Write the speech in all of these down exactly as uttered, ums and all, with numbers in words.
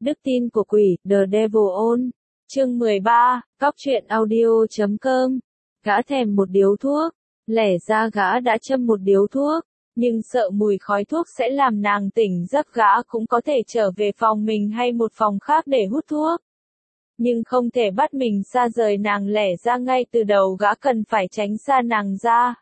Đức tin của quỷ, The Devil On. Chương mười ba, Cóc truyện audio chấm com. Gã thèm một điếu thuốc. Lẽ ra gã đã châm một điếu thuốc, nhưng sợ mùi khói thuốc sẽ làm nàng tỉnh giấc, gã cũng có thể trở về phòng mình hay một phòng khác để hút thuốc. Nhưng không thể bắt mình xa rời nàng, lẽ ra ngay từ đầu gã cần phải tránh xa nàng ra.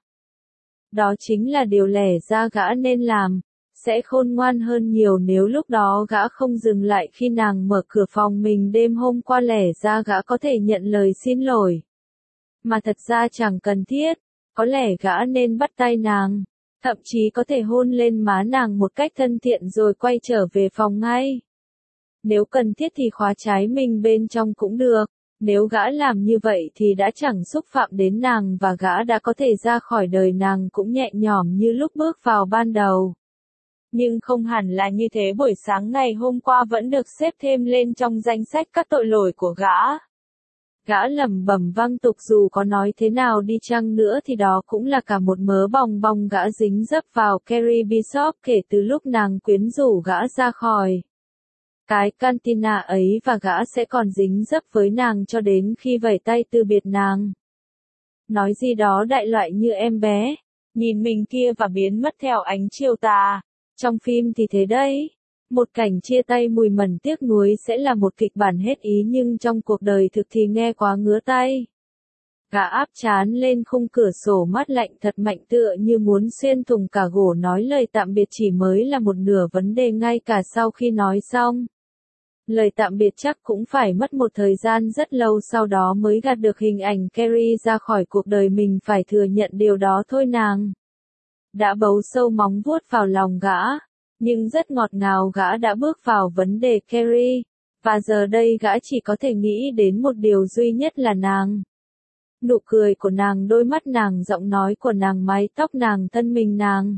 Đó chính là điều lẽ ra gã nên làm. Sẽ khôn ngoan hơn nhiều nếu lúc đó gã không dừng lại khi nàng mở cửa phòng mình đêm hôm qua, lẽ ra gã có thể nhận lời xin lỗi. Mà thật ra chẳng cần thiết, có lẽ gã nên bắt tay nàng, thậm chí có thể hôn lên má nàng một cách thân thiện rồi quay trở về phòng ngay. Nếu cần thiết thì khóa trái mình bên trong cũng được, nếu gã làm như vậy thì đã chẳng xúc phạm đến nàng và gã đã có thể ra khỏi đời nàng cũng nhẹ nhõm như lúc bước vào ban đầu. Nhưng không hẳn là như thế, buổi sáng ngày hôm qua vẫn được xếp thêm lên trong danh sách các tội lỗi của gã. Gã lẩm bẩm văng tục, dù có nói thế nào đi chăng nữa thì đó cũng là cả một mớ bòng bong gã dính dấp vào Carrie Bishop kể từ lúc nàng quyến rũ gã ra khỏi cái cantina ấy, và gã sẽ còn dính dấp với nàng cho đến khi vẩy tay từ biệt nàng. Nói gì đó đại loại như em bé, nhìn mình kia và biến mất theo ánh chiều tà. Trong phim thì thế đấy. Một cảnh chia tay mùi mẩn tiếc nuối sẽ là một kịch bản hết ý, nhưng trong cuộc đời thực thì nghe quá ngứa tay. Gã áp trán lên khung cửa sổ, mát lạnh thật mạnh tựa như muốn xuyên thủng cả gỗ. Nói lời tạm biệt chỉ mới là một nửa vấn đề, ngay cả sau khi nói xong lời tạm biệt chắc cũng phải mất một thời gian rất lâu sau đó mới gạt được hình ảnh Carrie ra khỏi cuộc đời mình. Phải thừa nhận điều đó thôi, nàng đã bấu sâu móng vuốt vào lòng gã, nhưng rất ngọt ngào gã đã bước vào vấn đề Carrie, và giờ đây gã chỉ có thể nghĩ đến một điều duy nhất là nàng. Nụ cười của nàng, đôi mắt nàng, giọng nói của nàng, mái tóc nàng, thân mình nàng.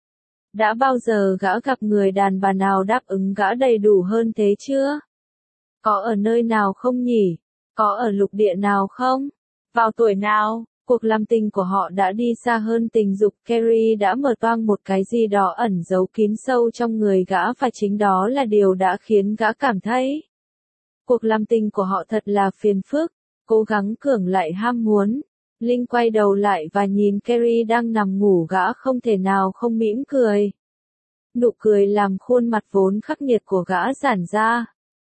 Đã bao giờ gã gặp người đàn bà nào đáp ứng gã đầy đủ hơn thế chưa? Có ở nơi nào không nhỉ? Có ở lục địa nào không? Vào tuổi nào? Cuộc làm tình của họ đã đi xa hơn tình dục. Carrie đã mở toang một cái gì đó ẩn giấu kín sâu trong người gã, và chính đó là điều đã khiến gã cảm thấy cuộc làm tình của họ thật là phiền phức. Cố gắng cưỡng lại ham muốn. Linh quay đầu lại và nhìn Carrie đang nằm ngủ, gã không thể nào không mỉm cười. Nụ cười làm khuôn mặt vốn khắc nghiệt của gã giãn ra.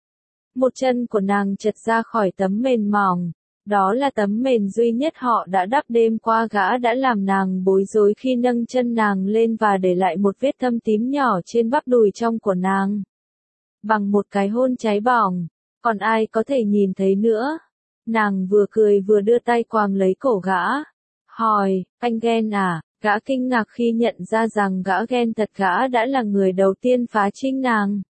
Một chân của nàng trật ra khỏi tấm mền mỏng. Đó là tấm mền duy nhất họ đã đắp đêm qua. Gã đã làm nàng bối rối khi nâng chân nàng lên và để lại một vết thâm tím nhỏ trên bắp đùi trong của nàng. Bằng một cái hôn cháy bỏng, còn ai có thể nhìn thấy nữa. Nàng vừa cười vừa đưa tay quàng lấy cổ gã. Hỏi, anh ghen à? Gã kinh ngạc khi nhận ra rằng gã ghen thật, gã đã là người đầu tiên phá trinh nàng.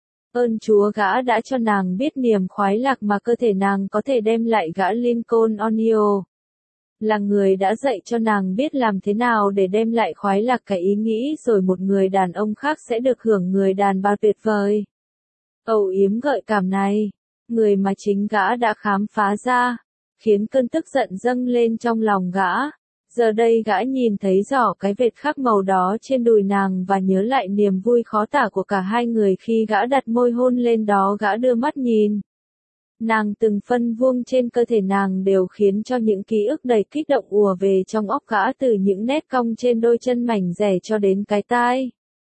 Ơn Chúa, gã đã cho nàng biết niềm khoái lạc mà cơ thể nàng có thể đem lại. Gã Lincoln Onio là người đã dạy cho nàng biết làm thế nào để đem lại khoái lạc, cái ý nghĩ rồi một người đàn ông khác sẽ được hưởng người đàn bà tuyệt vời, âu yếm gợi cảm này. Người mà chính gã đã khám phá ra, khiến cơn tức giận dâng lên trong lòng gã. Giờ đây gã nhìn thấy rõ cái vệt khắc màu đó trên đùi nàng và nhớ lại niềm vui khó tả của cả hai người khi gã đặt môi hôn lên đó. Gã đưa mắt nhìn nàng, từng phân vuông trên cơ thể nàng đều khiến cho những ký ức đầy kích động ùa về trong óc gã, từ những nét cong trên đôi chân mảnh dẻ cho đến cái tai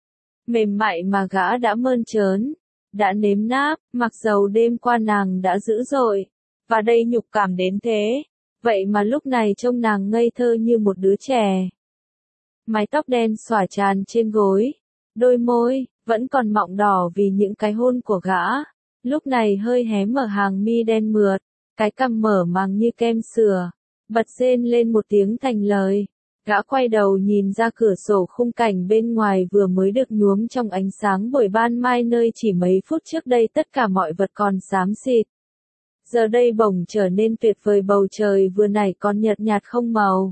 mềm mại mà gã đã mơn trớn, đã nếm náp. Mặc dầu đêm qua nàng đã dữ dội và đầy nhục cảm đến thế, vậy mà lúc này trông nàng ngây thơ như một đứa trẻ. Mái tóc đen xõa tràn trên gối, đôi môi vẫn còn mọng đỏ vì những cái hôn của gã, lúc này hơi hé mở, hàng mi đen mượt, cái cằm mở màng như kem sữa, bật rên lên một tiếng thành lời. Gã quay đầu nhìn ra cửa sổ, khung cảnh bên ngoài vừa mới được nhuốm trong ánh sáng buổi ban mai, nơi chỉ mấy phút trước đây tất cả mọi vật còn xám xịt. Giờ đây bỗng trở nên tuyệt vời, bầu trời vừa nãy còn nhợt nhạt không màu.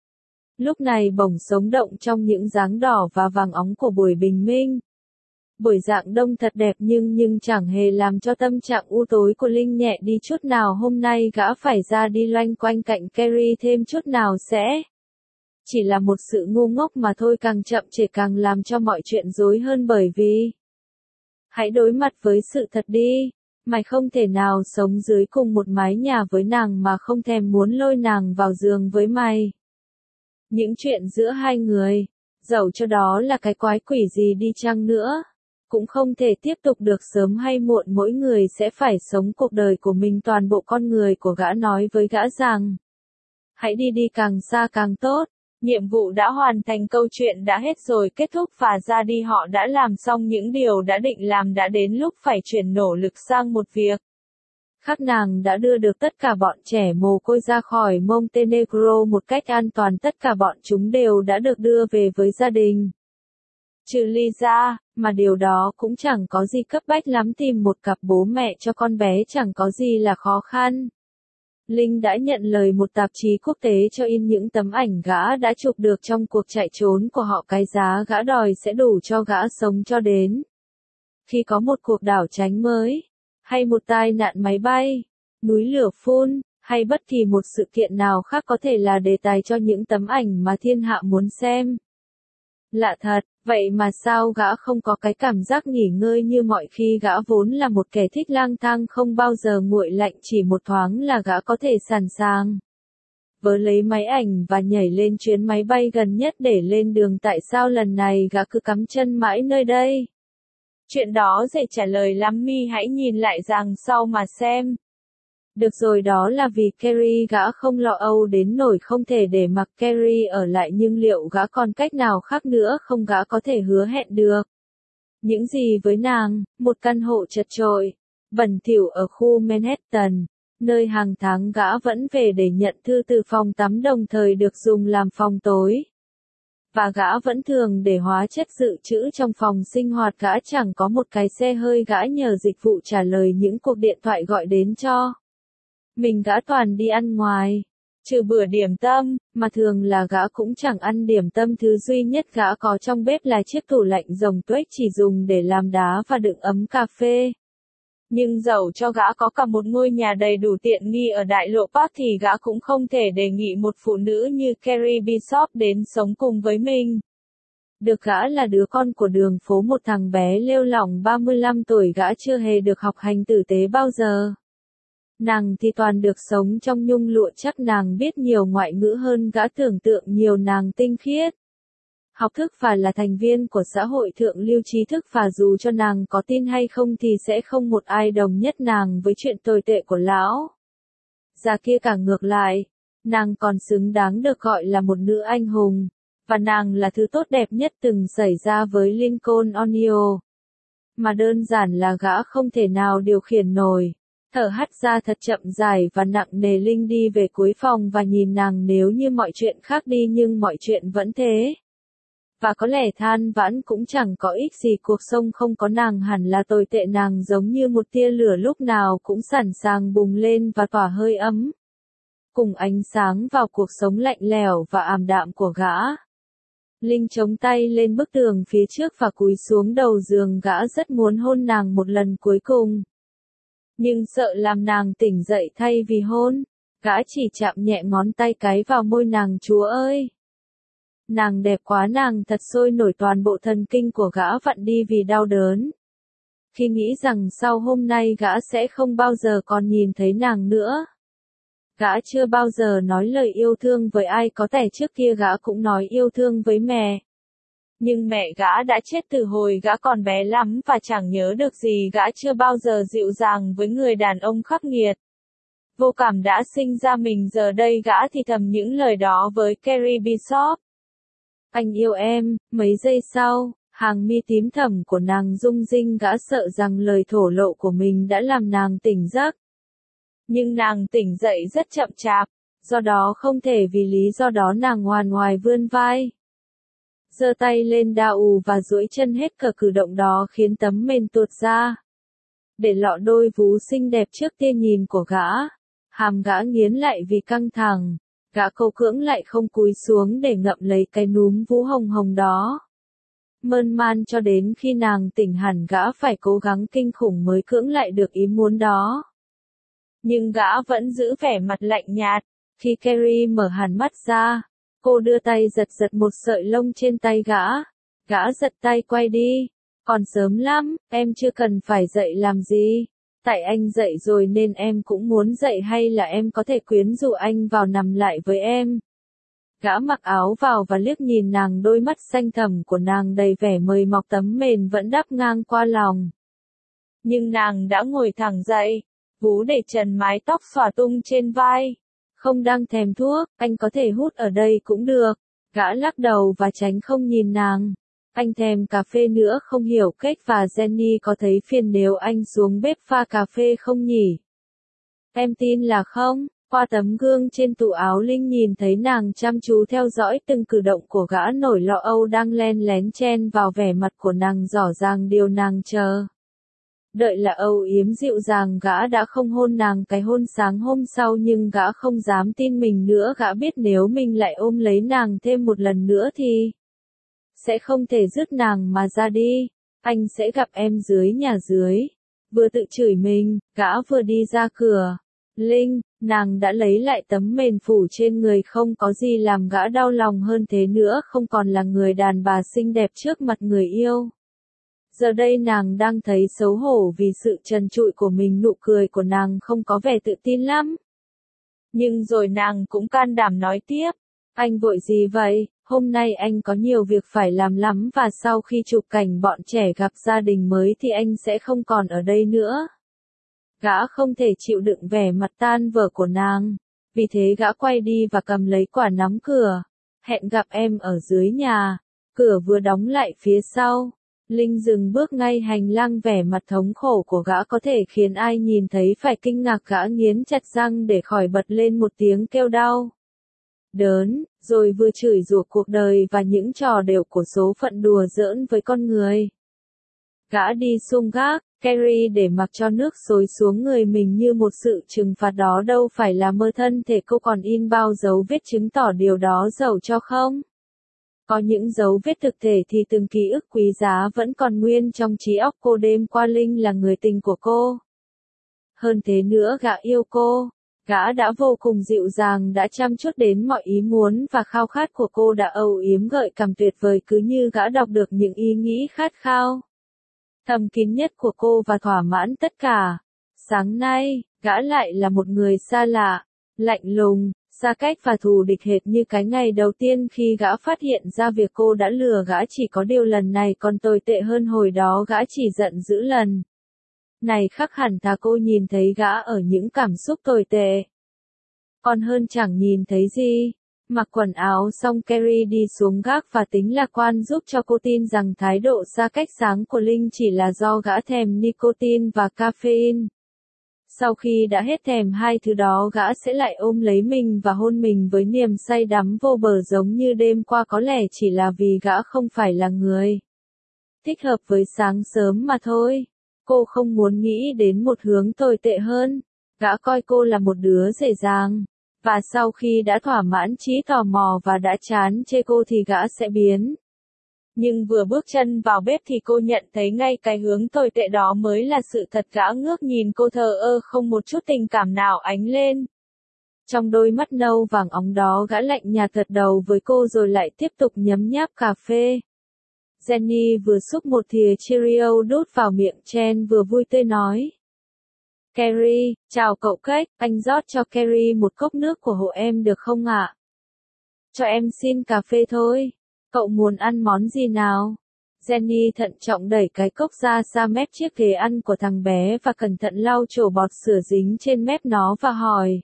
Lúc này bỗng sống động trong những dáng đỏ và vàng óng của buổi bình minh. Buổi rạng đông thật đẹp nhưng nhưng chẳng hề làm cho tâm trạng u tối của Linh nhẹ đi chút nào. Hôm nay gã phải ra đi loanh quanh cạnh Carrie thêm chút nào sẽ chỉ là một sự ngu ngốc mà thôi, càng chậm trễ càng làm cho mọi chuyện rối hơn, bởi vì hãy đối mặt với sự thật đi. Mày không thể nào sống dưới cùng một mái nhà với nàng mà không thèm muốn lôi nàng vào giường với mày. Những chuyện giữa hai người, dẫu cho đó là cái quái quỷ gì đi chăng nữa, cũng không thể tiếp tục được, sớm hay muộn mỗi người sẽ phải sống cuộc đời của mình. Toàn bộ con người của gã nói với gã rằng, hãy đi đi càng xa càng tốt, nhiệm vụ đã hoàn thành, câu chuyện đã hết rồi, kết thúc và ra đi, họ đã làm xong những điều đã định làm, đã đến lúc phải chuyển nỗ lực sang một việc khác. Nàng đã đưa được tất cả bọn trẻ mồ côi ra khỏi Montenegro một cách an toàn, tất cả bọn chúng đều đã được đưa về với gia đình. Trừ Lisa, mà điều đó cũng chẳng có gì cấp bách lắm, tìm một cặp bố mẹ cho con bé chẳng có gì là khó khăn. Linh đã nhận lời một tạp chí quốc tế cho in những tấm ảnh gã đã chụp được trong cuộc chạy trốn của họ, cái giá gã đòi sẽ đủ cho gã sống cho đến khi có một cuộc đảo tránh mới, hay một tai nạn máy bay, núi lửa phun, hay bất kỳ một sự kiện nào khác có thể là đề tài cho những tấm ảnh mà thiên hạ muốn xem. Lạ thật, vậy mà sao gã không có cái cảm giác nghỉ ngơi như mọi khi? Gã vốn là một kẻ thích lang thang không bao giờ nguội lạnh, chỉ một thoáng là gã có thể sẵn sàng vớ lấy máy ảnh và nhảy lên chuyến máy bay gần nhất để lên đường. Tại sao lần này gã cứ cắm chân mãi nơi đây? Chuyện đó dễ trả lời lắm, mi hãy nhìn lại rằng sau mà xem. Được rồi, đó là vì Carrie. Gã không lo âu đến nỗi không thể để mặc Carrie ở lại, nhưng liệu gã còn cách nào khác nữa không? Gã có thể hứa hẹn được những gì với nàng? Một căn hộ chật chội, bẩn thỉu ở khu Manhattan, nơi hàng tháng gã vẫn về để nhận thư từ phòng tắm, đồng thời được dùng làm phòng tối. Và gã vẫn thường để hóa chất dự trữ trong phòng sinh hoạt. Gã chẳng có một cái xe hơi, gã nhờ dịch vụ trả lời những cuộc điện thoại gọi đến cho mình. Gã toàn đi ăn ngoài, trừ bữa điểm tâm, mà thường là gã cũng chẳng ăn điểm tâm. Thứ duy nhất gã có trong bếp là chiếc tủ lạnh rồng tuếch chỉ dùng để làm đá và đựng ấm cà phê. Nhưng dẫu cho gã có cả một ngôi nhà đầy đủ tiện nghi ở đại lộ Park thì gã cũng không thể đề nghị một phụ nữ như Carrie Bishop đến sống cùng với mình. Được, gã là đứa con của đường phố, một thằng bé lêu lỏng ba mươi lăm tuổi, gã chưa hề được học hành tử tế bao giờ. Nàng thì toàn được sống trong nhung lụa, chắc nàng biết nhiều ngoại ngữ hơn gã tưởng tượng nhiều. Nàng tinh khiết, học thức và là thành viên của xã hội thượng lưu trí thức, và dù cho nàng có tin hay không thì sẽ không một ai đồng nhất nàng với chuyện tồi tệ của lão già kia cả. Ngược lại, nàng còn xứng đáng được gọi là một nữ anh hùng, và nàng là thứ tốt đẹp nhất từng xảy ra với Lincoln Onio, mà đơn giản là gã không thể nào điều khiển nổi. Thở hắt ra thật chậm dài và nặng nề, Linh đi về cuối phòng và nhìn nàng. Nếu như mọi chuyện khác đi nhưng mọi chuyện vẫn thế. Và có lẽ than vãn cũng chẳng có ích gì, cuộc sống không có nàng hẳn là tồi tệ. Nàng giống như một tia lửa lúc nào cũng sẵn sàng bùng lên và tỏa hơi ấm cùng ánh sáng vào cuộc sống lạnh lẽo và ảm đạm của gã. Linh chống tay lên bức tường phía trước và cúi xuống đầu giường. Gã rất muốn hôn nàng một lần cuối cùng, nhưng sợ làm nàng tỉnh dậy. Thay vì hôn, gã chỉ chạm nhẹ ngón tay cái vào môi nàng. Chúa ơi! Nàng đẹp quá, nàng thật sôi nổi. Toàn bộ thần kinh của gã vặn đi vì đau đớn khi nghĩ rằng sau hôm nay gã sẽ không bao giờ còn nhìn thấy nàng nữa. Gã chưa bao giờ nói lời yêu thương với ai, có thể trước kia gã cũng nói yêu thương với mẹ. Nhưng mẹ gã đã chết từ hồi gã còn bé lắm và chẳng nhớ được gì. Gã chưa bao giờ dịu dàng với người đàn ông khắc nghiệt, vô cảm đã sinh ra mình. Giờ đây gã thì thầm những lời đó với Carrie Bishop. Anh yêu em. Mấy giây sau, hàng mi tím thẳm của nàng rung rinh. Gã sợ rằng lời thổ lộ của mình đã làm nàng tỉnh giấc. Nhưng nàng tỉnh dậy rất chậm chạp, do đó không thể vì lý do đó nàng ngoằn ngoài vươn vai, giơ tay lên đa ù và duỗi chân. Hết cả cử động đó khiến tấm mền tuột ra, để lộ đôi vú xinh đẹp trước tia nhìn của gã. Hàm gã nghiến lại vì căng thẳng, gã cầu cưỡng lại không cúi xuống để ngậm lấy cái núm vú hồng hồng đó. Mơn man cho đến khi nàng tỉnh hẳn, gã phải cố gắng kinh khủng mới cưỡng lại được ý muốn đó. Nhưng gã vẫn giữ vẻ mặt lạnh nhạt. Khi Carrie mở hẳn mắt ra, cô đưa tay giật giật một sợi lông trên tay gã. Gã giật tay quay đi. Còn sớm lắm, em chưa cần phải dậy làm gì. Tại anh dậy rồi nên em cũng muốn dậy hay là em có thể quyến rũ anh vào nằm lại với em. Gã mặc áo vào và liếc nhìn nàng, đôi mắt xanh thẳm của nàng đầy vẻ mời mọc, tấm mền vẫn đắp ngang qua lòng. Nhưng nàng đã ngồi thẳng dậy, vú để trần mái tóc xõa tung trên vai. Không đang thèm thuốc, anh có thể hút ở đây cũng được. Gã lắc đầu và tránh không nhìn nàng. Anh thèm cà phê nữa không, hiểu Kate và Jenny có thấy phiền nếu anh xuống bếp pha cà phê không nhỉ? Em tin là không. Qua tấm gương trên tủ áo, Linh nhìn thấy nàng chăm chú theo dõi từng cử động của gã, nỗi lo âu đang len lén chen vào vẻ mặt của nàng, rõ ràng điều nàng chờ đợi là âu yếm dịu dàng. Gã đã không hôn nàng cái hôn sáng hôm sau, nhưng gã không dám tin mình nữa. Gã biết nếu mình lại ôm lấy nàng thêm một lần nữa thì sẽ không thể dứt nàng mà ra đi. Anh sẽ gặp em dưới nhà dưới. Vừa tự chửi mình, gã vừa đi ra cửa. Linh, nàng đã lấy lại tấm mền phủ trên người, không có gì làm gã đau lòng hơn thế nữa, không còn là người đàn bà xinh đẹp trước mặt người yêu. Giờ đây nàng đang thấy xấu hổ vì sự trần trụi của mình, nụ cười của nàng không có vẻ tự tin lắm. Nhưng rồi nàng cũng can đảm nói tiếp, anh vội gì vậy, hôm nay anh có nhiều việc phải làm lắm và sau khi chụp cảnh bọn trẻ gặp gia đình mới thì anh sẽ không còn ở đây nữa. Gã không thể chịu đựng vẻ mặt tan vỡ của nàng, vì thế gã quay đi và cầm lấy quả nắm cửa. Hẹn gặp em ở dưới nhà. Cửa vừa đóng lại phía sau, Linh dừng bước ngay hành lang, vẻ mặt thống khổ của gã có thể khiến ai nhìn thấy phải kinh ngạc. Gã nghiến chặt răng để khỏi bật lên một tiếng kêu đau đớn, rồi vừa chửi rủa cuộc đời và những trò đểu của số phận đùa giỡn với con người. Gã đi xung gác, Carrie để mặc cho nước xối xuống người mình như một sự trừng phạt, đó đâu phải là mơ. Thân thể cô còn in bao dấu vết chứng tỏ điều đó, dẫu cho không có những dấu vết thực thể thì từng ký ức quý giá vẫn còn nguyên trong trí óc cô. Đêm qua Linh là người tình của cô. Hơn thế nữa, gã yêu cô. Gã đã vô cùng dịu dàng, đã chăm chút đến mọi ý muốn và khao khát của cô, đã âu yếm gợi cảm tuyệt vời, cứ như gã đọc được những ý nghĩ khát khao thầm kín nhất của cô và thỏa mãn tất cả. Sáng nay, gã lại là một người xa lạ, lạnh lùng, xa cách và thù địch hệt như cái ngày đầu tiên khi gã phát hiện ra việc cô đã lừa gã. Chỉ có điều lần này còn tồi tệ hơn hồi đó, gã chỉ giận dữ lần này khác hẳn thà cô nhìn thấy gã ở những cảm xúc tồi tệ còn hơn chẳng nhìn thấy gì. Mặc quần áo xong, Carrie đi xuống gác và tính lạc quan giúp cho cô tin rằng thái độ xa cách sáng của Linh chỉ là do gã thèm nicotine và caffeine. Sau khi đã hết thèm hai thứ đó, gã sẽ lại ôm lấy mình và hôn mình với niềm say đắm vô bờ giống như đêm qua, có lẽ chỉ là vì gã không phải là người thích hợp với sáng sớm mà thôi. Cô không muốn nghĩ đến một hướng tồi tệ hơn. Gã coi cô là một đứa dễ dàng. Và sau khi đã thỏa mãn trí tò mò và đã chán chê cô thì gã sẽ biến. Nhưng vừa bước chân vào bếp thì cô nhận thấy ngay cái hướng tồi tệ đó mới là sự thật. Gã ngước nhìn cô thờ ơ, không một chút tình cảm nào ánh lên trong đôi mắt nâu vàng óng đó. Gã lạnh nhạt gật đầu với cô rồi lại tiếp tục nhấm nháp cà phê. Jenny vừa xúc một thìa Cheerio đút vào miệng Chen, vừa vui tươi nói. Carrie, chào cậu Kate, anh rót cho Carrie một cốc nước của hộ em được không ạ? Cho em xin cà phê thôi. Cậu muốn ăn món gì nào? Jenny thận trọng đẩy cái cốc ra xa mép chiếc ghế ăn của thằng bé và cẩn thận lau chổ bọt sữa dính trên mép nó và hỏi.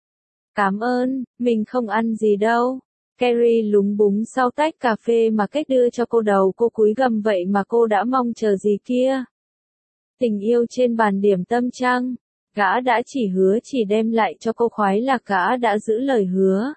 Cảm ơn, mình không ăn gì đâu. Carrie lúng búng sau tách cà phê mà Kate đưa cho cô, đầu cô cúi gằm vậy mà cô đã mong chờ gì kia. Tình yêu trên bàn điểm tâm chăng? Gã đã chỉ hứa chỉ đem lại cho cô khoái lạc, gã đã giữ lời hứa.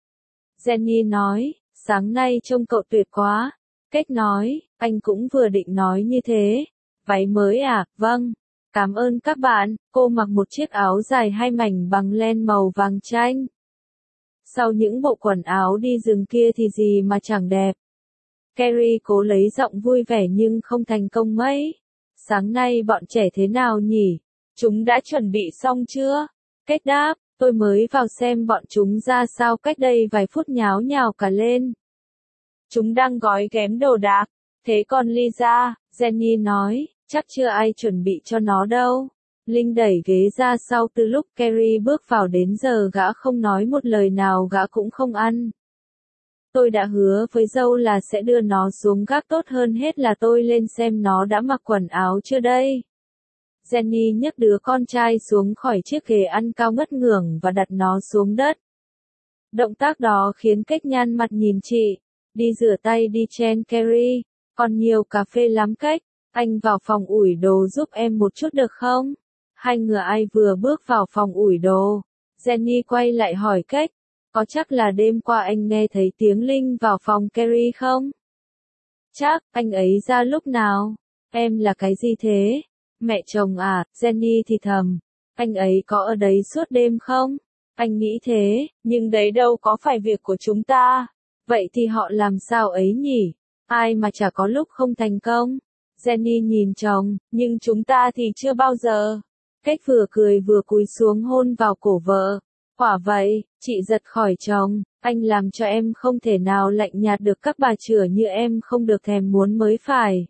Jenny nói, sáng nay trông cậu tuyệt quá. Kate nói, anh cũng vừa định nói như thế. Váy mới à? Vâng. Cảm ơn các bạn. Cô mặc một chiếc áo dài hai mảnh bằng len màu vàng chanh. Sau những bộ quần áo đi rừng kia thì gì mà chẳng đẹp. Carrie cố lấy giọng vui vẻ nhưng không thành công mấy. Sáng nay bọn trẻ thế nào nhỉ? Chúng đã chuẩn bị xong chưa? Kate đáp, tôi mới vào xem bọn chúng ra sao cách đây vài phút, nháo nhào cả lên. Chúng đang gói ghém đồ đạc. Thế còn Lisa, Jenny nói, chắc chưa ai chuẩn bị cho nó đâu. Linh đẩy ghế ra sau từ lúc Carrie bước vào đến giờ gã không nói một lời nào, gã cũng không ăn. Tôi đã hứa với dâu là sẽ đưa nó xuống gác, tốt hơn hết là tôi lên xem nó đã mặc quần áo chưa đây. Jenny nhấc đứa con trai xuống khỏi chiếc ghế ăn cao ngất ngưởng và đặt nó xuống đất. Động tác đó khiến Cách nhăn mặt nhìn chị. Đi rửa tay đi Chen Carrie, còn nhiều cà phê lắm Cách, anh vào phòng ủi đồ giúp em một chút được không? Hai người ai vừa bước vào phòng ủi đồ. Jenny quay lại hỏi Cách, có chắc là đêm qua anh nghe thấy tiếng Linh vào phòng Carrie không? Chắc, anh ấy ra lúc nào? Em là cái gì thế? Mẹ chồng à, Jenny thì thầm. Anh ấy có ở đấy suốt đêm không? Anh nghĩ thế, nhưng đấy đâu có phải việc của chúng ta. Vậy thì họ làm sao ấy nhỉ? Ai mà chả có lúc không thành công? Jenny nhìn chồng, nhưng chúng ta thì chưa bao giờ. Cách vừa cười vừa cúi xuống hôn vào cổ vợ. Quả vậy, chị giật khỏi chồng, anh làm cho em không thể nào lạnh nhạt được các bà chửa như em không được thèm muốn mới phải.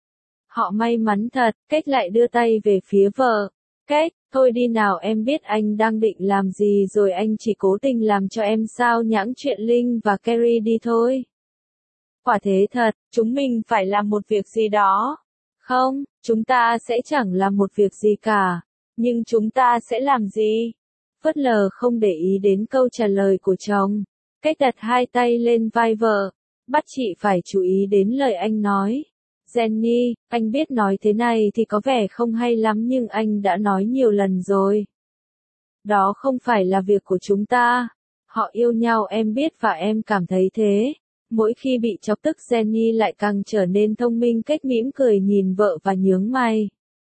Họ may mắn thật, Cách lại đưa tay về phía vợ. Cách, thôi đi nào, em biết anh đang định làm gì rồi, anh chỉ cố tình làm cho em sao nhãng chuyện Linh và Carrie đi thôi. Quả thế thật, chúng mình phải làm một việc gì đó. Không, chúng ta sẽ chẳng làm một việc gì cả. Nhưng chúng ta sẽ làm gì? Phớt lờ không để ý đến câu trả lời của chồng. Cách đặt hai tay lên vai vợ, bắt chị phải chú ý đến lời anh nói. Jenny, anh biết nói thế này thì có vẻ không hay lắm nhưng anh đã nói nhiều lần rồi. Đó không phải là việc của chúng ta. Họ yêu nhau em biết và em cảm thấy thế. Mỗi khi bị chọc tức Jenny lại càng trở nên thông minh. Cách mỉm cười nhìn vợ và nhướng mày.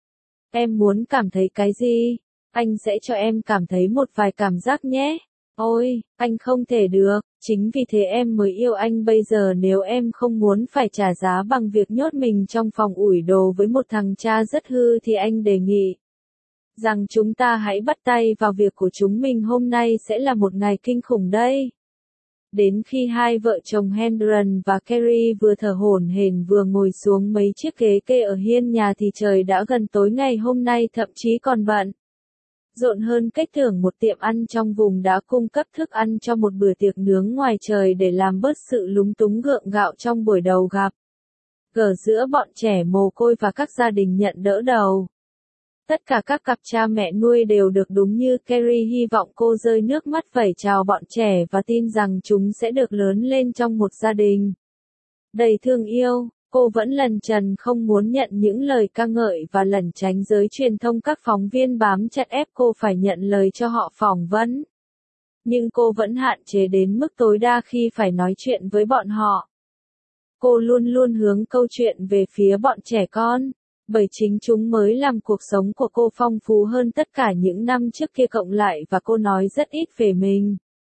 Em muốn cảm thấy cái gì? Anh sẽ cho em cảm thấy một vài cảm giác nhé. Ôi, anh không thể được, chính vì thế em mới yêu anh bây giờ. Nếu em không muốn phải trả giá bằng việc nhốt mình trong phòng ủi đồ với một thằng cha rất hư thì anh đề nghị rằng chúng ta hãy bắt tay vào việc của chúng mình. Hôm nay sẽ là một ngày kinh khủng đây. Đến khi hai vợ chồng Hendron và Carrie vừa thở hổn hển vừa ngồi xuống mấy chiếc ghế kê ở hiên nhà thì trời đã gần tối. Ngày hôm nay thậm chí còn bận rộn hơn Cách tưởng. Một tiệm ăn trong vùng đã cung cấp thức ăn cho một bữa tiệc nướng ngoài trời để làm bớt sự lúng túng gượng gạo trong buổi đầu gặp gỡ giữa bọn trẻ mồ côi và các gia đình nhận đỡ đầu. Tất cả các cặp cha mẹ nuôi đều được đúng như Carrie hy vọng. Cô rơi nước mắt vẩy chào bọn trẻ và tin rằng chúng sẽ được lớn lên trong một gia đình đầy thương yêu. Cô vẫn lẩn trần không muốn nhận những lời ca ngợi và lẩn tránh giới truyền thông. Các phóng viên bám chặt ép cô phải nhận lời cho họ phỏng vấn. Nhưng cô vẫn hạn chế đến mức tối đa khi phải nói chuyện với bọn họ. Cô luôn luôn hướng câu chuyện về phía bọn trẻ con, bởi chính chúng mới làm cuộc sống của cô phong phú hơn tất cả những năm trước kia cộng lại và cô nói rất ít về mình.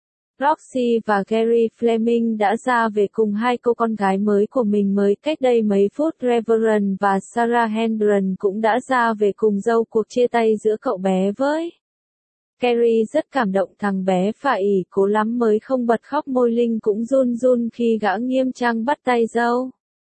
Roxy và Gary Fleming đã ra về cùng hai cô con gái mới của mình mới cách đây mấy phút. Reverend và Sarah Hendron cũng đã ra về cùng dâu cuộc chia tay giữa cậu bé với Carrie. Rất cảm động, thằng bé phải ỉ cố lắm mới không bật khóc. Môi Linh cũng run run khi gã nghiêm trang bắt tay dâu.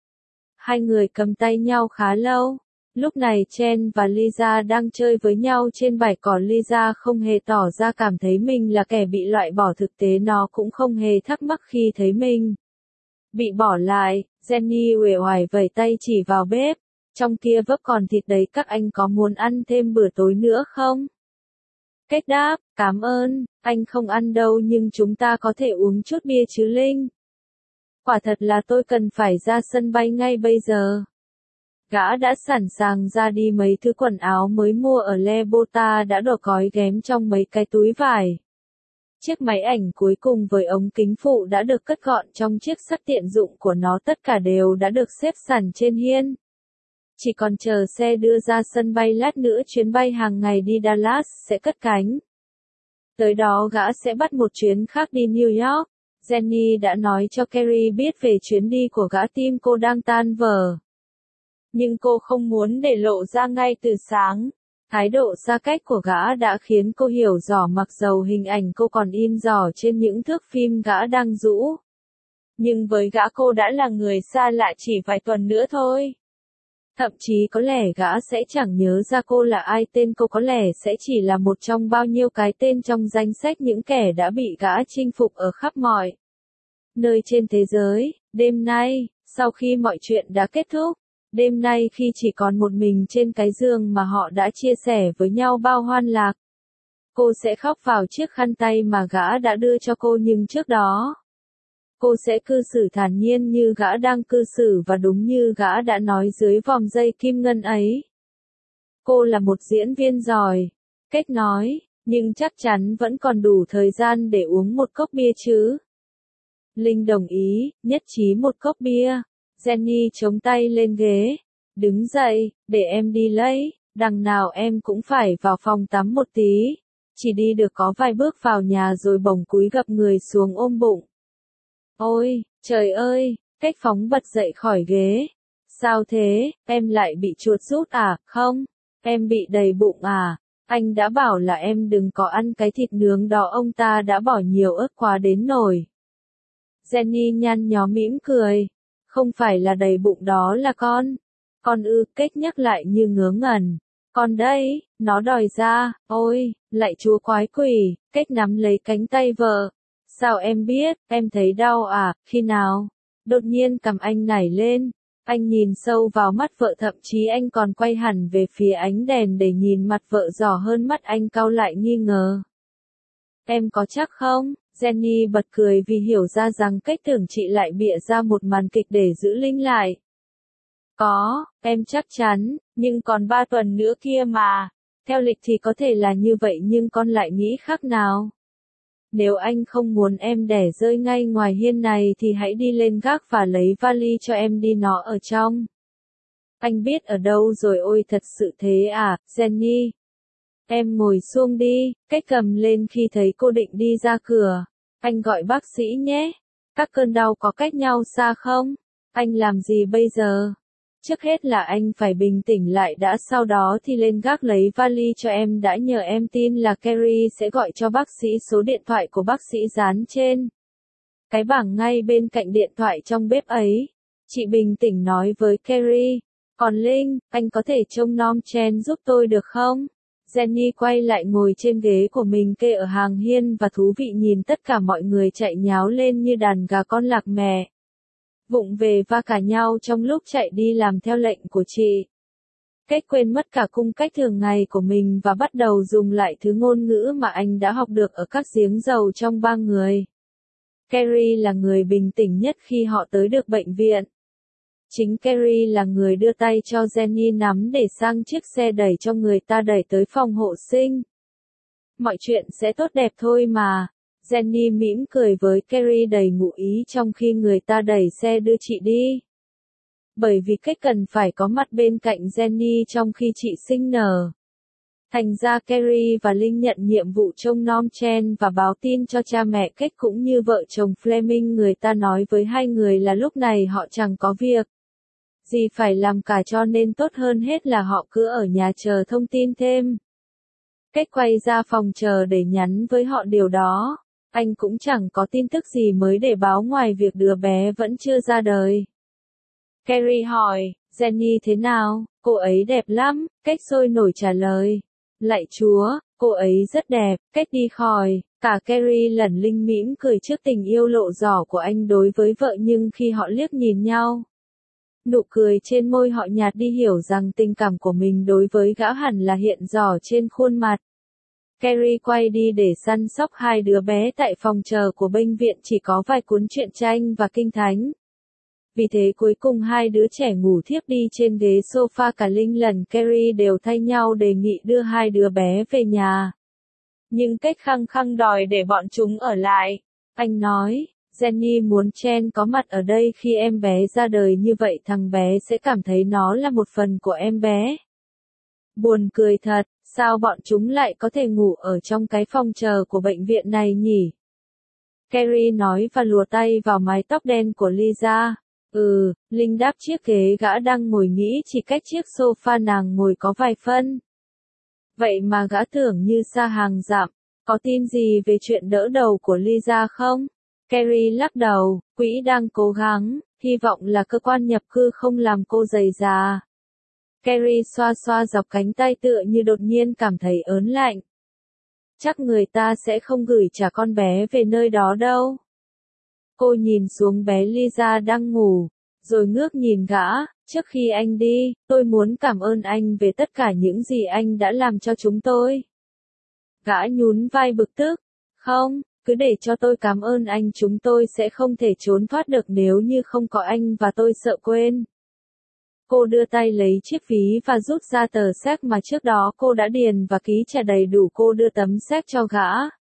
Hai người cầm tay nhau khá lâu. Lúc này Chen và Lisa đang chơi với nhau trên bãi cỏ. Lisa không hề tỏ ra cảm thấy mình là kẻ bị loại bỏ, thực tế nó cũng không hề thắc mắc khi thấy mình bị bỏ lại. Jenny uể oải vẩy tay chỉ vào bếp. Trong kia vấp còn thịt đấy, các anh có muốn ăn thêm bữa tối nữa không? Cách đáp, cảm ơn, anh không ăn đâu nhưng chúng ta có thể uống chút bia chứ Linh. Quả thật là tôi cần phải ra sân bay ngay bây giờ. Gã đã sẵn sàng ra đi. Mấy thứ quần áo mới mua ở Le Bota đã được gói ghém trong mấy cái túi vải. Chiếc máy ảnh cuối cùng với ống kính phụ đã được cất gọn trong chiếc sắt tiện dụng của nó. Tất cả đều đã được xếp sẵn trên hiên. Chỉ còn chờ xe đưa ra sân bay. Lát nữa chuyến bay hàng ngày đi Dallas sẽ cất cánh. Tới đó gã sẽ bắt một chuyến khác đi New York. Jenny đã nói cho Carrie biết về chuyến đi của gã. Tim cô đang tan vỡ. Nhưng cô không muốn để lộ ra ngay từ sáng. Thái độ xa cách của gã đã khiến cô hiểu rõ mặc dầu hình ảnh cô còn in dò trên những thước phim gã đang rũ. Nhưng với gã cô đã là người xa lạ chỉ vài tuần nữa thôi. Thậm chí có lẽ gã sẽ chẳng nhớ ra cô là ai, tên cô có lẽ sẽ chỉ là một trong bao nhiêu cái tên trong danh sách những kẻ đã bị gã chinh phục ở khắp mọi nơi trên thế giới. Đêm nay, sau khi mọi chuyện đã kết thúc, đêm nay khi chỉ còn một mình trên cái giường mà họ đã chia sẻ với nhau bao hoan lạc, cô sẽ khóc vào chiếc khăn tay mà gã đã đưa cho cô, nhưng trước đó, cô sẽ cư xử thản nhiên như gã đang cư xử và đúng như gã đã nói dưới vòng dây kim ngân ấy. Cô là một diễn viên giỏi, Cách nói, nhưng chắc chắn vẫn còn đủ thời gian để uống một cốc bia chứ. Linh đồng ý, nhất trí một cốc bia. Jenny chống tay lên ghế. Đứng dậy, để em đi lấy, đằng nào em cũng phải vào phòng tắm một tí. Chỉ đi được có vài bước vào nhà rồi bỗng cúi gập người xuống ôm bụng. Ôi, trời ơi, Cách phóng bật dậy khỏi ghế. Sao thế, em lại bị chuột rút à, không? Em bị đầy bụng à? Anh đã bảo là em đừng có ăn cái thịt nướng đó, ông ta đã bỏ nhiều ớt quá đến nổi. Jenny nhăn nhó mỉm cười. Không phải là đầy bụng đó là con. Con ư, Cách nhắc lại như ngớ ngẩn. Con đây, nó đòi ra, ôi, lạy chúa quái quỷ, Cách nắm lấy cánh tay vợ. Sao em biết, em thấy đau à, khi nào? Đột nhiên cằm anh nảy lên. Anh nhìn sâu vào mắt vợ, thậm chí anh còn quay hẳn về phía ánh đèn để nhìn mặt vợ rõ hơn. Mắt anh cau lại nghi ngờ. Em có chắc không? Jenny bật cười vì hiểu ra rằng Cách tưởng chị lại bịa ra một màn kịch để giữ Linh lại. Có, em chắc chắn, nhưng còn ba tuần nữa kia mà. Theo lịch thì có thể là như vậy, nhưng con lại nghĩ khác nào. Nếu anh không muốn em đẻ rơi ngay ngoài hiên này thì hãy đi lên gác và lấy vali cho em đi, nó ở trong. Anh biết ở đâu rồi. Ôi thật sự thế à, Jenny? Em ngồi xuống đi, Cách cầm lên khi thấy cô định đi ra cửa. Anh gọi bác sĩ nhé. Các cơn đau có cách nhau xa không? Anh làm gì bây giờ? Trước hết là anh phải bình tĩnh lại đã, sau đó thì lên gác lấy vali cho em đã. Nhờ em tin là Carrie sẽ gọi cho bác sĩ. Số điện thoại của bác sĩ dán trên cái bảng ngay bên cạnh điện thoại trong bếp ấy. Chị bình tĩnh nói với Carrie. Còn Linh, anh có thể trông nom Chen giúp tôi được không? Jenny quay lại ngồi trên ghế của mình kê ở hàng hiên và thú vị nhìn tất cả mọi người chạy nháo lên như đàn gà con lạc mẹ. Vụng về va cả nhau trong lúc chạy đi làm theo lệnh của chị. Cách quên mất cả cung cách thường ngày của mình và bắt đầu dùng lại thứ ngôn ngữ mà anh đã học được ở các giếng dầu trong ba người. Carrie là người bình tĩnh nhất khi họ tới được bệnh viện. Chính Carrie là người đưa tay cho Jenny nắm để sang chiếc xe đẩy cho người ta đẩy tới phòng hộ sinh. Mọi chuyện sẽ tốt đẹp thôi mà. Jenny mỉm cười với Carrie đầy ngụ ý trong khi người ta đẩy xe đưa chị đi. Bởi vì Cách cần phải có mặt bên cạnh Jenny trong khi chị sinh nở. Thành ra Carrie và Linh nhận nhiệm vụ trông nom Chen và báo tin cho cha mẹ Cách cũng như vợ chồng Fleming. Người ta nói với hai người là lúc này họ chẳng có việc gì phải làm cả, cho nên tốt hơn hết là họ cứ ở nhà chờ thông tin thêm. Cách quay ra phòng chờ để nhắn với họ điều đó. Anh cũng chẳng có tin tức gì mới để báo ngoài việc đứa bé vẫn chưa ra đời. Carrie hỏi, Jenny thế nào? Cô ấy đẹp lắm, Cách sôi nổi trả lời. Lạy chúa, cô ấy rất đẹp. Cách đi khỏi. Cả Carrie lẫn Linh mỉm cười trước tình yêu lộ rõ của anh đối với vợ, nhưng khi họ liếc nhìn nhau, nụ cười trên môi họ nhạt đi, hiểu rằng tình cảm của mình đối với gã hẳn là hiện rõ trên khuôn mặt. Carrie quay đi để săn sóc hai đứa bé tại phòng chờ của bệnh viện, chỉ có vài cuốn truyện tranh và kinh thánh. Vì thế cuối cùng hai đứa trẻ ngủ thiếp đi trên ghế sofa. Cả Linh lẫn Carrie đều thay nhau đề nghị đưa hai đứa bé về nhà. Nhưng Cách khăng khăng đòi để bọn chúng ở lại. Anh nói, Jenny muốn Chen có mặt ở đây khi em bé ra đời, như vậy thằng bé sẽ cảm thấy nó là một phần của em bé. Buồn cười thật, sao bọn chúng lại có thể ngủ ở trong cái phòng chờ của bệnh viện này nhỉ? Carrie nói và lùa tay vào mái tóc đen của Lisa. Ừ, Linh đáp chiếc ghế gã đang ngồi, nghĩ chỉ cách chiếc sofa nàng ngồi có vài phân. Vậy mà gã tưởng như xa hàng dặm. Có tin gì về chuyện đỡ đầu của Lisa không? Carrie lắc đầu, quỹ đang cố gắng, hy vọng là cơ quan nhập cư không làm cô rầy rà. Carrie xoa xoa dọc cánh tay tựa như đột nhiên cảm thấy ớn lạnh. Chắc người ta sẽ không gửi trả con bé về nơi đó đâu. Cô nhìn xuống bé Lisa đang ngủ, rồi ngước nhìn gã, trước khi anh đi, tôi muốn cảm ơn anh về tất cả những gì anh đã làm cho chúng tôi. Gã nhún vai bực tức, không, cứ để cho tôi cảm ơn anh, chúng tôi sẽ không thể trốn thoát được nếu như không có anh và tôi sợ quên. Cô đưa tay lấy chiếc ví và rút ra tờ séc mà trước đó cô đã điền và ký trả đầy đủ. Cô đưa tấm séc cho gã.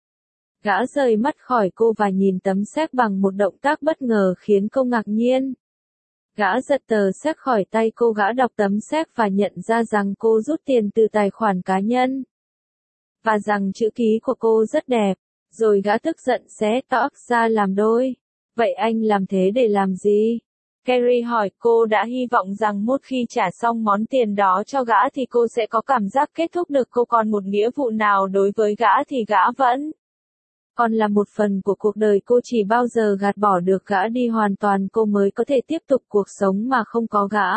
Gã rời mắt khỏi cô và nhìn tấm séc bằng một động tác bất ngờ khiến cô ngạc nhiên. Gã giật tờ séc khỏi tay cô, gã đọc tấm séc và nhận ra rằng cô rút tiền từ tài khoản cá nhân. Và rằng chữ ký của cô rất đẹp. Rồi gã tức giận xé tóc ra làm đôi. Vậy anh làm thế để làm gì? Carrie hỏi. Cô đã hy vọng rằng một khi trả xong món tiền đó cho gã thì cô sẽ có cảm giác kết thúc được cô còn một nghĩa vụ nào đối với gã thì gã vẫn còn là một phần của cuộc đời cô, chỉ bao giờ gạt bỏ được gã đi hoàn toàn cô mới có thể tiếp tục cuộc sống mà không có gã.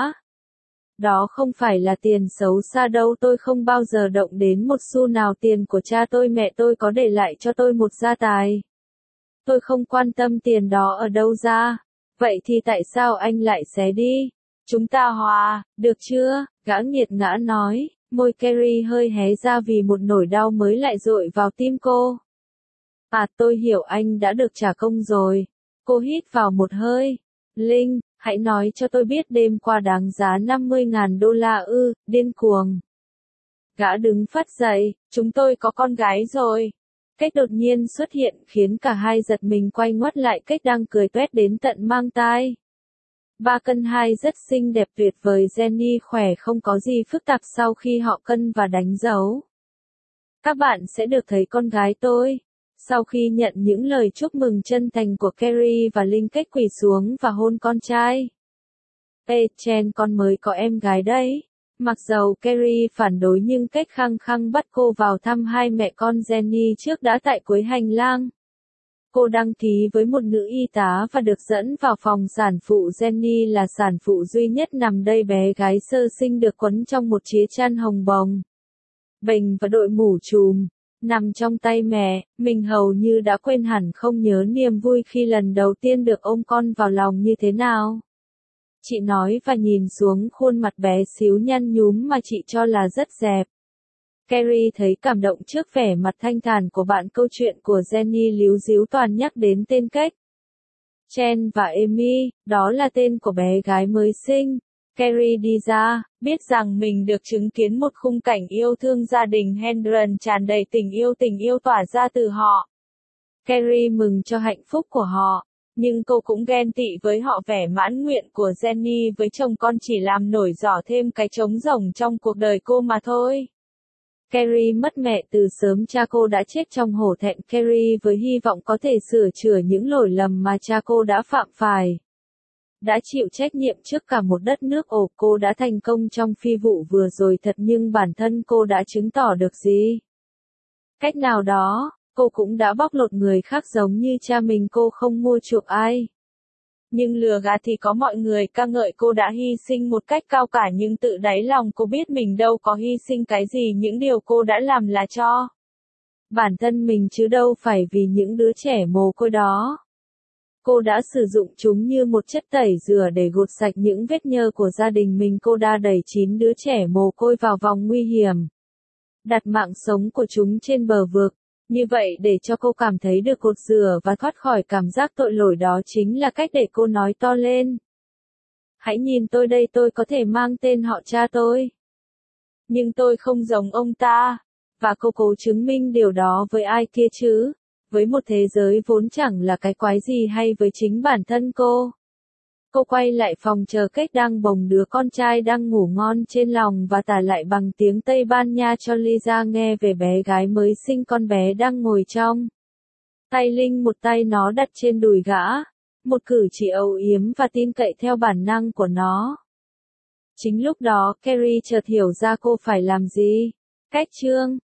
Đó không phải là tiền xấu xa đâu, tôi không bao giờ động đến một xu nào tiền của cha tôi, mẹ tôi có để lại cho tôi một gia tài. Tôi không quan tâm tiền đó ở đâu ra. Vậy thì tại sao anh lại xé đi? Chúng ta hòa, được chưa? Gã nghiệt ngã nói, môi Carrie hơi hé ra vì một nỗi đau mới lại dội vào tim cô. À, tôi hiểu, anh đã được trả công rồi. Cô hít vào một hơi. Linh, hãy nói cho tôi biết đêm qua đáng giá năm mươi ngàn đô la ư, điên cuồng. Gã đứng phắt dậy, chúng tôi có con gái rồi. Cách đột nhiên xuất hiện khiến cả hai giật mình quay ngoắt lại, Cách đang cười toét đến tận mang tai. Ba cân hai rất xinh đẹp tuyệt vời, Jenny khỏe không có gì phức tạp sau khi họ cân và đánh dấu. Các bạn sẽ được thấy con gái tôi. Sau khi nhận những lời chúc mừng chân thành của Carrie và Linh, Cách quỳ xuống và hôn con trai. Ê, Chen, con mới có em gái đấy. Mặc dầu Carrie phản đối nhưng Cách khăng khăng bắt cô vào thăm hai mẹ con Jenny trước đã tại cuối hành lang. Cô đăng ký với một nữ y tá và được dẫn vào phòng sản phụ. Jenny là sản phụ duy nhất nằm đây, bé gái sơ sinh được quấn trong một chiếc chăn hồng bồng bềnh và đội mũ trùm. Nằm trong tay mẹ, mình hầu như đã quên hẳn không nhớ niềm vui khi lần đầu tiên được ôm con vào lòng như thế nào. Chị nói và nhìn xuống khuôn mặt bé xíu nhăn nhúm mà chị cho là rất dẹp. Carrie thấy cảm động trước vẻ mặt thanh thản của bạn. Câu chuyện của Jenny líu díu toàn nhắc đến tên Cách, Chen và Amy, đó là tên của bé gái mới sinh. Carrie đi ra, biết rằng mình được chứng kiến một khung cảnh yêu thương gia đình Hendron tràn đầy tình yêu, tình yêu tỏa ra từ họ. Carrie mừng cho hạnh phúc của họ, nhưng cô cũng ghen tị với họ. Vẻ mãn nguyện của Jenny với chồng con chỉ làm nổi giỏ thêm cái trống rỗng trong cuộc đời cô mà thôi. Carrie mất mẹ từ sớm, cha cô đã chết trong hổ thẹn. Carrie với hy vọng có thể sửa chữa những lỗi lầm mà cha cô đã phạm phải. Đã chịu trách nhiệm trước cả một đất nước. Ồ, cô đã thành công trong phi vụ vừa rồi thật, nhưng bản thân cô đã chứng tỏ được gì? Cách nào đó, cô cũng đã bóc lột người khác giống như cha mình. Cô không mua chuộc ai. Nhưng lừa gạt thì có, mọi người ca ngợi cô đã hy sinh một cách cao cả, nhưng tự đáy lòng cô biết mình đâu có hy sinh cái gì. Những điều cô đã làm là cho bản thân mình chứ đâu phải vì những đứa trẻ mồ côi đó. Cô đã sử dụng chúng như một chất tẩy rửa để gột sạch những vết nhơ của gia đình mình. Cô đã đẩy chín đứa trẻ mồ côi vào vòng nguy hiểm, đặt mạng sống của chúng trên bờ vực. Như vậy để cho cô cảm thấy được gột rửa và thoát khỏi cảm giác tội lỗi, đó chính là cách để cô nói to lên. Hãy nhìn tôi đây, tôi có thể mang tên họ cha tôi. Nhưng tôi không giống ông ta. Và cô cố chứng minh điều đó với ai kia chứ? Với một thế giới vốn chẳng là cái quái gì, hay với chính bản thân cô? Cô quay lại phòng chờ Cách đang bồng đứa con trai đang ngủ ngon trên lòng và tả lại bằng tiếng Tây Ban Nha cho Lisa nghe về bé gái mới sinh. Con bé đang ngồi trong tay Linh, một tay nó đặt trên đùi gã. Một cử chỉ âu yếm và tin cậy theo bản năng của nó. Chính lúc đó, Carrie chợt hiểu ra cô phải làm gì. Cách chương